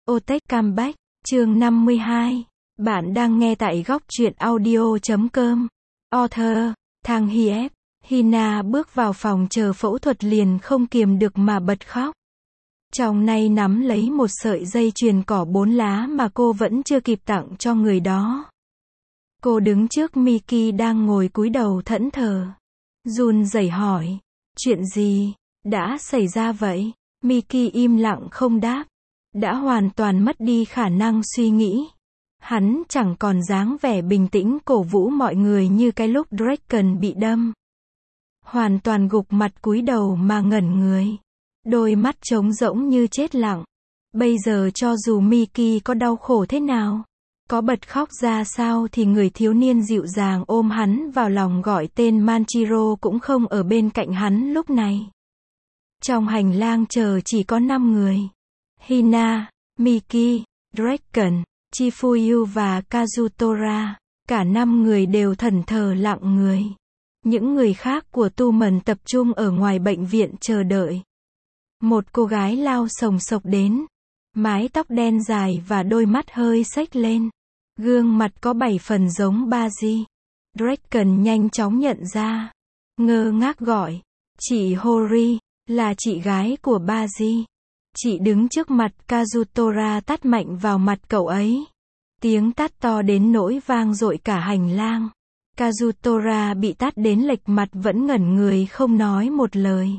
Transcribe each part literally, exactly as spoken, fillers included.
Otech Comeback, chương năm mươi hai. Bạn đang nghe tại góc truyện audio chấm com. Author, Thang Hiep. Hina bước vào phòng chờ phẫu thuật liền không kiềm được mà bật khóc. Trong nay nắm lấy một sợi dây chuyền cỏ bốn lá mà cô vẫn chưa kịp tặng cho người đó. Cô đứng trước Mickey đang ngồi cúi đầu thẫn thờ. Run rẩy hỏi, chuyện gì đã xảy ra vậy? Mickey im lặng không đáp. Đã hoàn toàn mất đi khả năng suy nghĩ. Hắn chẳng còn dáng vẻ bình tĩnh cổ vũ mọi người như cái lúc Draken bị đâm. Hoàn toàn gục mặt cúi đầu mà ngẩn người. Đôi mắt trống rỗng như chết lặng. Bây giờ cho dù Mickey có đau khổ thế nào, có bật khóc ra sao thì người thiếu niên dịu dàng ôm hắn vào lòng gọi tên Manchiro cũng không ở bên cạnh hắn lúc này. Trong hành lang chờ chỉ có năm người. Hina, Mickey, Draken, Chifuyu và Kazutora. Cả năm người đều thẫn thờ lặng người. Những người khác của Tu Mần tập trung ở ngoài bệnh viện chờ đợi. Một cô gái lao sồng sộc đến. Mái tóc đen dài và đôi mắt hơi xếch lên. Gương mặt có bảy phần giống Baji. Draken nhanh chóng nhận ra. Ngơ ngác gọi. Chị Hori, là chị gái của Baji. Chị đứng trước mặt Kazutora tát mạnh vào mặt cậu ấy. Tiếng tát to đến nỗi vang dội cả hành lang. Kazutora bị tát đến lệch mặt vẫn ngẩn người không nói một lời.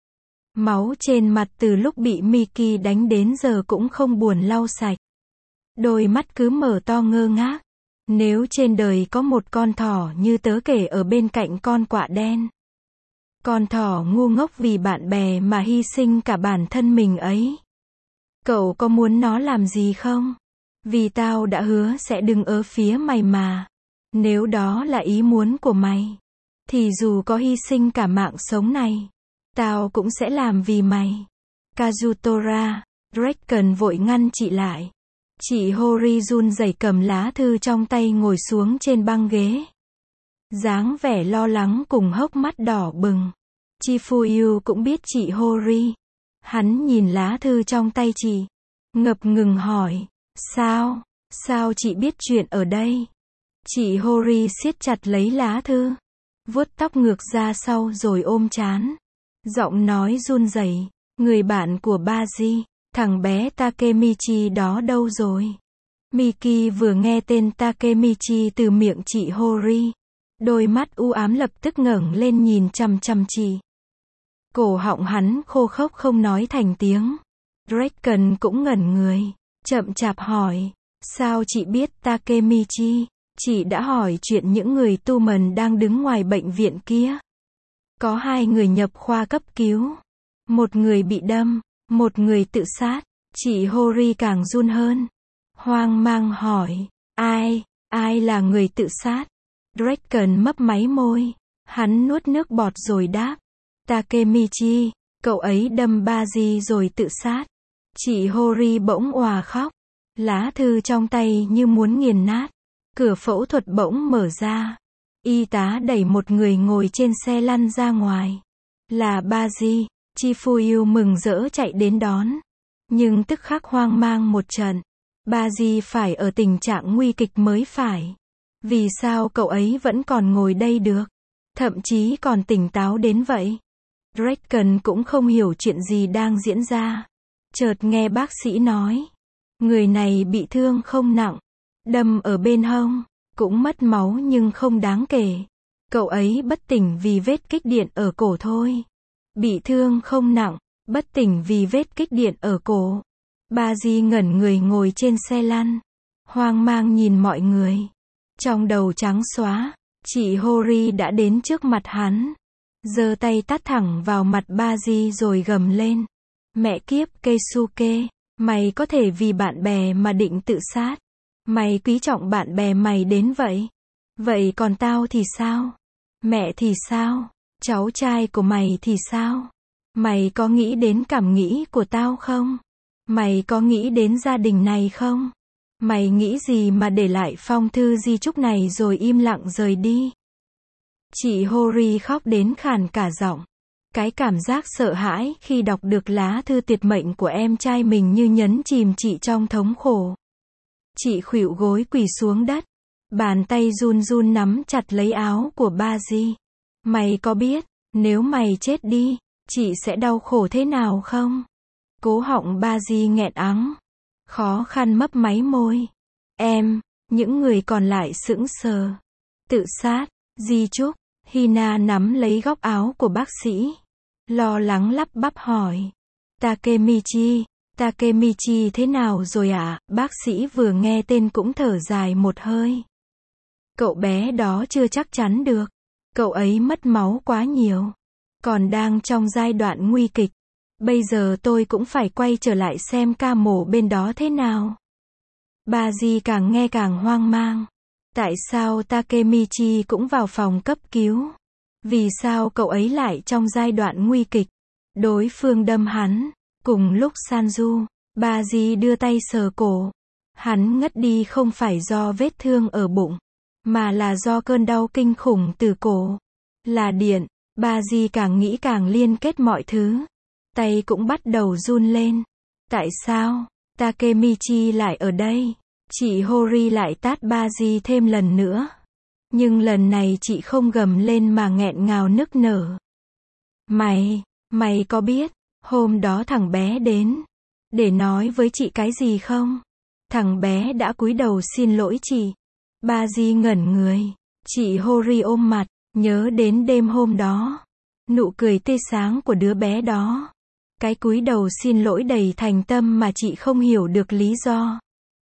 Máu trên mặt từ lúc bị Mickey đánh đến giờ cũng không buồn lau sạch. Đôi mắt cứ mở to ngơ ngác. Nếu trên đời có một con thỏ như tớ kể ở bên cạnh con quạ đen. Con thỏ ngu ngốc vì bạn bè mà hy sinh cả bản thân mình ấy. Cậu có muốn nó làm gì không? Vì tao đã hứa sẽ đứng ở phía mày mà. Nếu đó là ý muốn của mày, thì dù có hy sinh cả mạng sống này, tao cũng sẽ làm vì mày. Kazutora, Draken vội ngăn chị lại. Chị Hori run rẩy cầm lá thư trong tay ngồi xuống trên băng ghế. Dáng vẻ lo lắng cùng hốc mắt đỏ bừng. Chifuyu cũng biết chị Hori. Hắn nhìn lá thư trong tay chị. Ngập ngừng hỏi. Sao? Sao chị biết chuyện ở đây? Chị Hori siết chặt lấy lá thư. Vuốt tóc ngược ra sau rồi ôm trán. Giọng nói run rẩy. Người bạn của Baji, thằng bé Takemichi đó đâu rồi? Miki vừa nghe tên Takemichi từ miệng chị Hori. Đôi mắt u ám lập tức ngẩng lên nhìn chằm chằm chị. Cổ họng hắn khô khốc không nói thành tiếng. Draken cũng ngẩn người. Chậm chạp hỏi. Sao chị biết Takemichi? Chị đã hỏi chuyện những người Tu Mần đang đứng ngoài bệnh viện kia. Có hai người nhập khoa cấp cứu. Một người bị đâm, một người tự sát. Chị Hori càng run hơn. Hoang mang hỏi. Ai, ai là người tự sát? Draken mấp máy môi. Hắn nuốt nước bọt rồi đáp. Takemichi, cậu ấy đâm Baji rồi tự sát. Chị Hori bỗng òa khóc. Lá thư trong tay như muốn nghiền nát. Cửa phẫu thuật bỗng mở ra. Y tá đẩy một người ngồi trên xe lăn ra ngoài. Là Baji. Chifuyu mừng rỡ chạy đến đón. Nhưng tức khắc hoang mang một trận. Baji phải ở tình trạng nguy kịch mới phải. Vì sao cậu ấy vẫn còn ngồi đây được? Thậm chí còn tỉnh táo đến vậy. Draken cũng không hiểu chuyện gì đang diễn ra. Chợt nghe bác sĩ nói. Người này bị thương không nặng. Đâm ở bên hông. Cũng mất máu nhưng không đáng kể. Cậu ấy bất tỉnh vì vết kích điện ở cổ thôi. Bị thương không nặng. Bất tỉnh vì vết kích điện ở cổ. Baji ngẩn người ngồi trên xe lăn. Hoang mang nhìn mọi người. Trong đầu trắng xóa. Chị Hori đã đến trước mặt hắn. Giơ tay tát thẳng vào mặt Baji rồi gầm lên. Mẹ kiếp Keisuke. Mày có thể vì bạn bè mà định tự sát. Mày quý trọng bạn bè mày đến vậy. Vậy còn tao thì sao? Mẹ thì sao? Cháu trai của mày thì sao? Mày có nghĩ đến cảm nghĩ của tao không? Mày có nghĩ đến gia đình này không? Mày nghĩ gì mà để lại phong thư di chúc này rồi im lặng rời đi? Chị Hori khóc đến khàn cả giọng. Cái cảm giác sợ hãi khi đọc được lá thư tuyệt mệnh của em trai mình như nhấn chìm chị trong thống khổ. Chị khuỵu gối quỳ xuống đất. Bàn tay run run nắm chặt lấy áo của ba Di. Mày có biết, nếu mày chết đi, chị sẽ đau khổ thế nào không? Cố họng ba Di nghẹn ắng. Khó khăn mấp máy môi. Em, những người còn lại sững sờ. Tự sát, di chúc. Hina nắm lấy góc áo của bác sĩ. Lo lắng lắp bắp hỏi. Takemichi, Takemichi thế nào rồi ạ? À? Bác sĩ vừa nghe tên cũng thở dài một hơi. Cậu bé đó chưa chắc chắn được. Cậu ấy mất máu quá nhiều. Còn đang trong giai đoạn nguy kịch. Bây giờ tôi cũng phải quay trở lại xem ca mổ bên đó thế nào. Bà Di càng nghe càng hoang mang. Tại sao Takemichi cũng vào phòng cấp cứu? Vì sao cậu ấy lại trong giai đoạn nguy kịch? Đối phương đâm hắn. Cùng lúc Sanju, bà Di đưa tay sờ cổ. Hắn ngất đi không phải do vết thương ở bụng, mà là do cơn đau kinh khủng từ cổ. Là điện. Bà Di càng nghĩ càng liên kết mọi thứ. Tay cũng bắt đầu run lên. Tại sao Takemichi lại ở đây? Chị Hori lại tát ba Di thêm lần nữa. Nhưng lần này chị không gầm lên mà nghẹn ngào nức nở. Mày, mày có biết, hôm đó thằng bé đến để nói với chị cái gì không? Thằng bé đã cúi đầu xin lỗi chị. Ba Di ngẩn người. Chị Hori ôm mặt, nhớ đến đêm hôm đó. Nụ cười tươi sáng của đứa bé đó. Cái cúi đầu xin lỗi đầy thành tâm mà chị không hiểu được lý do.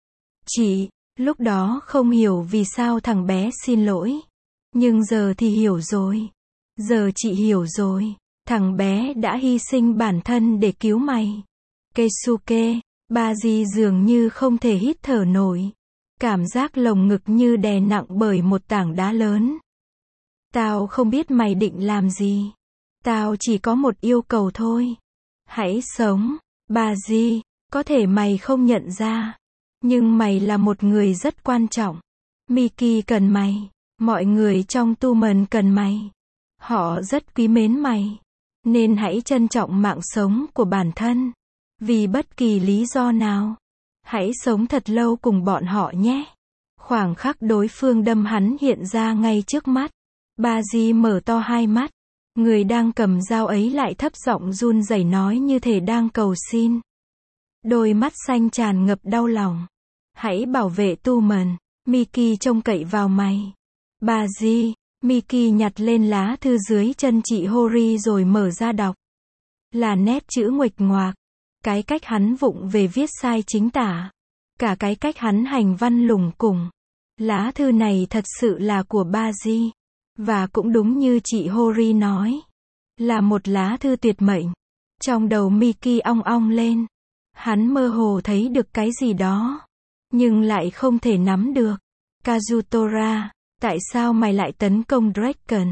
Chị, lúc đó không hiểu vì sao thằng bé xin lỗi. Nhưng giờ thì hiểu rồi. Giờ chị hiểu rồi. Thằng bé đã hy sinh bản thân để cứu mày. Keisuke, ba Di dường như không thể hít thở nổi. Cảm giác lồng ngực như đè nặng bởi một tảng đá lớn. Tao không biết mày định làm gì. Tao chỉ có một yêu cầu thôi. Hãy sống. Ba Di, có thể mày không nhận ra. Nhưng mày là một người rất quan trọng. Miki cần mày. Mọi người trong tu mần cần mày. Họ rất quý mến mày. Nên hãy trân trọng mạng sống của bản thân. Vì bất kỳ lý do nào. Hãy sống thật lâu cùng bọn họ nhé. Khoảng khắc đối phương đâm hắn hiện ra ngay trước mắt. Ba Di mở to hai mắt. Người đang cầm dao ấy lại thấp giọng run rẩy nói như thể đang cầu xin. Đôi mắt xanh tràn ngập đau lòng. Hãy bảo vệ tu mần. Miki trông cậy vào mày. Ba Di, Miki nhặt lên lá thư dưới chân chị Hori rồi mở ra đọc. Là nét chữ nguệch ngoạc. Cái cách hắn vụng về viết sai chính tả. Cả cái cách hắn hành văn lủng củng. Lá thư này thật sự là của ba Di. Và cũng đúng như chị Hori nói. Là một lá thư tuyệt mệnh. Trong đầu Miki ong ong lên. Hắn mơ hồ thấy được cái gì đó. Nhưng lại không thể nắm được. Kazutora, tại sao mày lại tấn công Draken?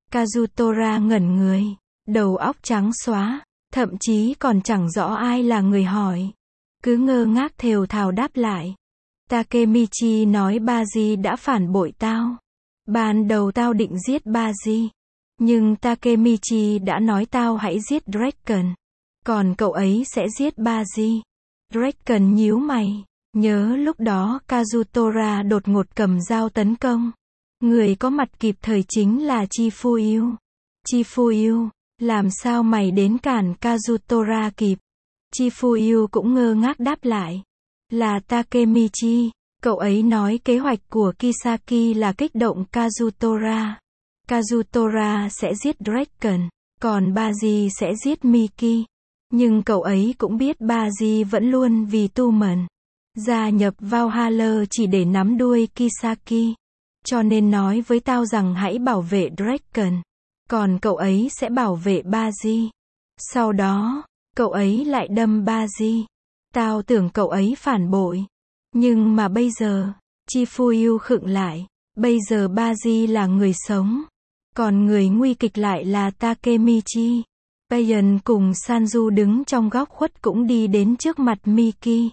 Kazutora ngẩn người. Đầu óc trắng xóa. Thậm chí còn chẳng rõ ai là người hỏi. Cứ ngơ ngác thều thào đáp lại. Takemichi nói ba Di đã phản bội tao. Ban đầu tao định giết ba Di. Nhưng Takemichi đã nói tao hãy giết Draken. Còn cậu ấy sẽ giết ba Di. Draken nhíu mày. Nhớ lúc đó Kazutora đột ngột cầm dao tấn công. Người có mặt kịp thời chính là Chifuyu. Chifuyu, làm sao mày đến cản Kazutora kịp? Chifuyu cũng ngơ ngác đáp lại. Là Takemichi. Cậu ấy nói kế hoạch của Kisaki là kích động Kazutora. Kazutora sẽ giết Draken. Còn ba Di sẽ giết Miki. Nhưng cậu ấy cũng biết ba Di vẫn luôn vì tu mần. Gia nhập vào Valhalla chỉ để nắm đuôi Kisaki. Cho nên nói với tao rằng hãy bảo vệ Draken. Còn cậu ấy sẽ bảo vệ ba Di. Sau đó, cậu ấy lại đâm ba Di. Tao tưởng cậu ấy phản bội. Nhưng mà bây giờ, Chifuyu khựng lại. Bây giờ ba Di là người sống. Còn người nguy kịch lại là Takemichi. Payan cùng Sanju đứng trong góc khuất cũng đi đến trước mặt Miki.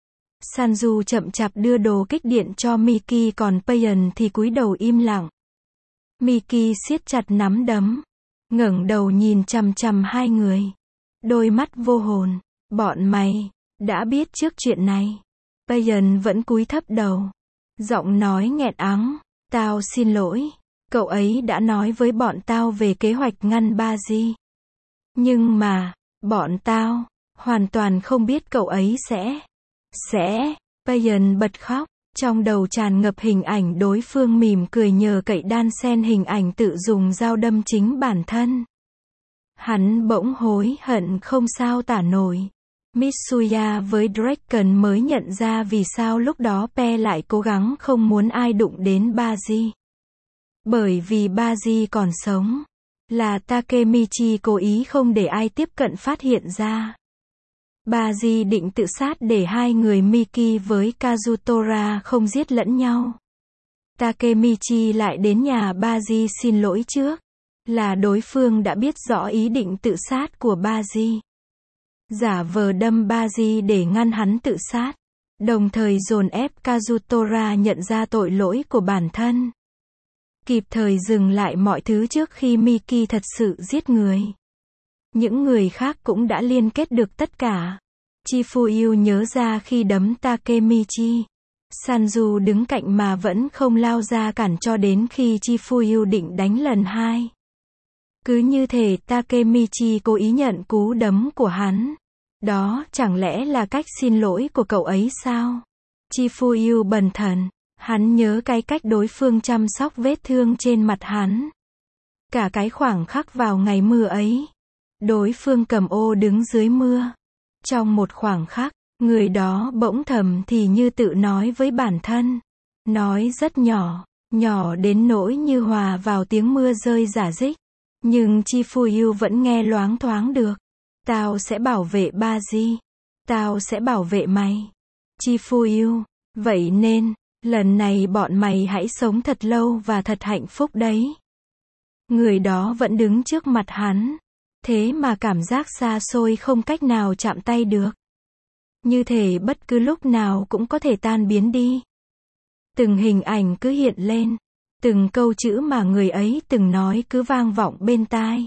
Sanju chậm chạp đưa đồ kích điện cho Miki còn Payan thì cúi đầu im lặng. Miki siết chặt nắm đấm. ngẩng đầu nhìn chằm chằm hai người. Đôi mắt vô hồn. Bọn mày, đã biết trước chuyện này. Payan vẫn cúi thấp đầu. Giọng nói nghẹn ắng. Tao xin lỗi. Cậu ấy đã nói với bọn tao về kế hoạch ngăn Baji. Nhưng mà, bọn tao, hoàn toàn không biết cậu ấy sẽ, sẽ, Payan bật khóc. Trong đầu tràn ngập hình ảnh đối phương mỉm cười nhờ cậy đan xen hình ảnh tự dùng dao đâm chính bản thân. Hắn bỗng hối hận không sao tả nổi. Mitsuya với Draken mới nhận ra vì sao lúc đó Pe lại cố gắng không muốn ai đụng đến Baji. Bởi vì Baji còn sống. Là Takemichi cố ý không để ai tiếp cận phát hiện ra. Baji định tự sát để hai người Miki với Kazutora không giết lẫn nhau. Takemichi lại đến nhà Baji xin lỗi trước. Là đối phương đã biết rõ ý định tự sát của Baji. Giả vờ đâm Baji để ngăn hắn tự sát. Đồng thời dồn ép Kazutora nhận ra tội lỗi của bản thân. Kịp thời dừng lại mọi thứ trước khi Miki thật sự giết người. Những người khác cũng đã liên kết được tất cả. Chifuyu nhớ ra khi đấm Takemichi. Sanju đứng cạnh mà vẫn không lao ra cản cho đến khi Chifuyu định đánh lần hai. Cứ như thể Takemichi cố ý nhận cú đấm của hắn. Đó chẳng lẽ là cách xin lỗi của cậu ấy sao? Chifuyu bần thần. Hắn nhớ cái cách đối phương chăm sóc vết thương trên mặt hắn. Cả cái khoảng khắc vào ngày mưa ấy. Đối phương cầm ô đứng dưới mưa. Trong một khoảng khắc, người đó bỗng thầm thì như tự nói với bản thân. Nói rất nhỏ, nhỏ đến nỗi như hòa vào tiếng mưa rơi rả rích. Nhưng Chifuyu vẫn nghe loáng thoáng được. Tao sẽ bảo vệ Baji. Tao sẽ bảo vệ mày. Chifuyu. Vậy nên, lần này bọn mày hãy sống thật lâu và thật hạnh phúc đấy. Người đó vẫn đứng trước mặt hắn. Thế mà cảm giác xa xôi không cách nào chạm tay được. Như thể bất cứ lúc nào cũng có thể tan biến đi. Từng hình ảnh cứ hiện lên. Từng câu chữ mà người ấy từng nói cứ vang vọng bên tai.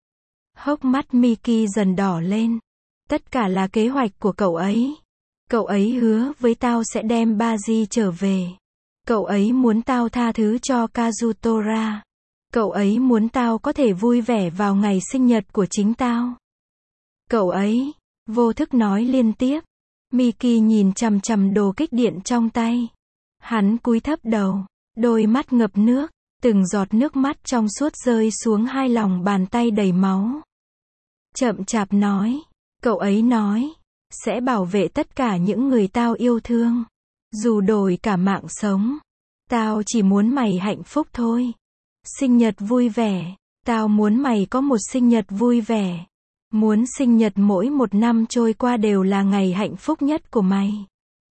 Hốc mắt Miki dần đỏ lên. Tất cả là kế hoạch của cậu ấy. Cậu ấy hứa với tao sẽ đem Baji trở về. Cậu ấy muốn tao tha thứ cho Kazutora. Cậu ấy muốn tao có thể vui vẻ vào ngày sinh nhật của chính tao. Cậu ấy, vô thức nói liên tiếp. Miki nhìn chằm chằm đồ kích điện trong tay. Hắn cúi thấp đầu, đôi mắt ngập nước, từng giọt nước mắt trong suốt rơi xuống hai lòng bàn tay đầy máu. Chậm chạp nói, cậu ấy nói, sẽ bảo vệ tất cả những người tao yêu thương. Dù đổi cả mạng sống. Tao chỉ muốn mày hạnh phúc thôi. Sinh nhật vui vẻ. Tao muốn mày có một sinh nhật vui vẻ. Muốn sinh nhật mỗi một năm trôi qua đều là ngày hạnh phúc nhất của mày.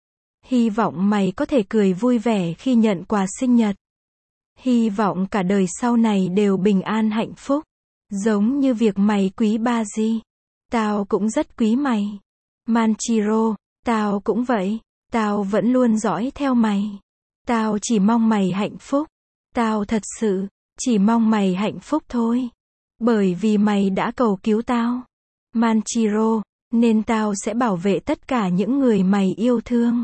Hy vọng mày có thể cười vui vẻ khi nhận quà sinh nhật. Hy vọng cả đời sau này đều bình an hạnh phúc. Giống như việc mày quý Baji. Tao cũng rất quý mày. Manchiro, tao cũng vậy. Tao vẫn luôn dõi theo mày. Tao chỉ mong mày hạnh phúc. Tao thật sự, chỉ mong mày hạnh phúc thôi. Bởi vì mày đã cầu cứu tao. Manchiro, nên tao sẽ bảo vệ tất cả những người mày yêu thương.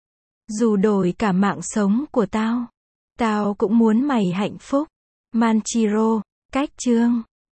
Dù đổi cả mạng sống của tao. Tao cũng muốn mày hạnh phúc. Manchiro, cách chương.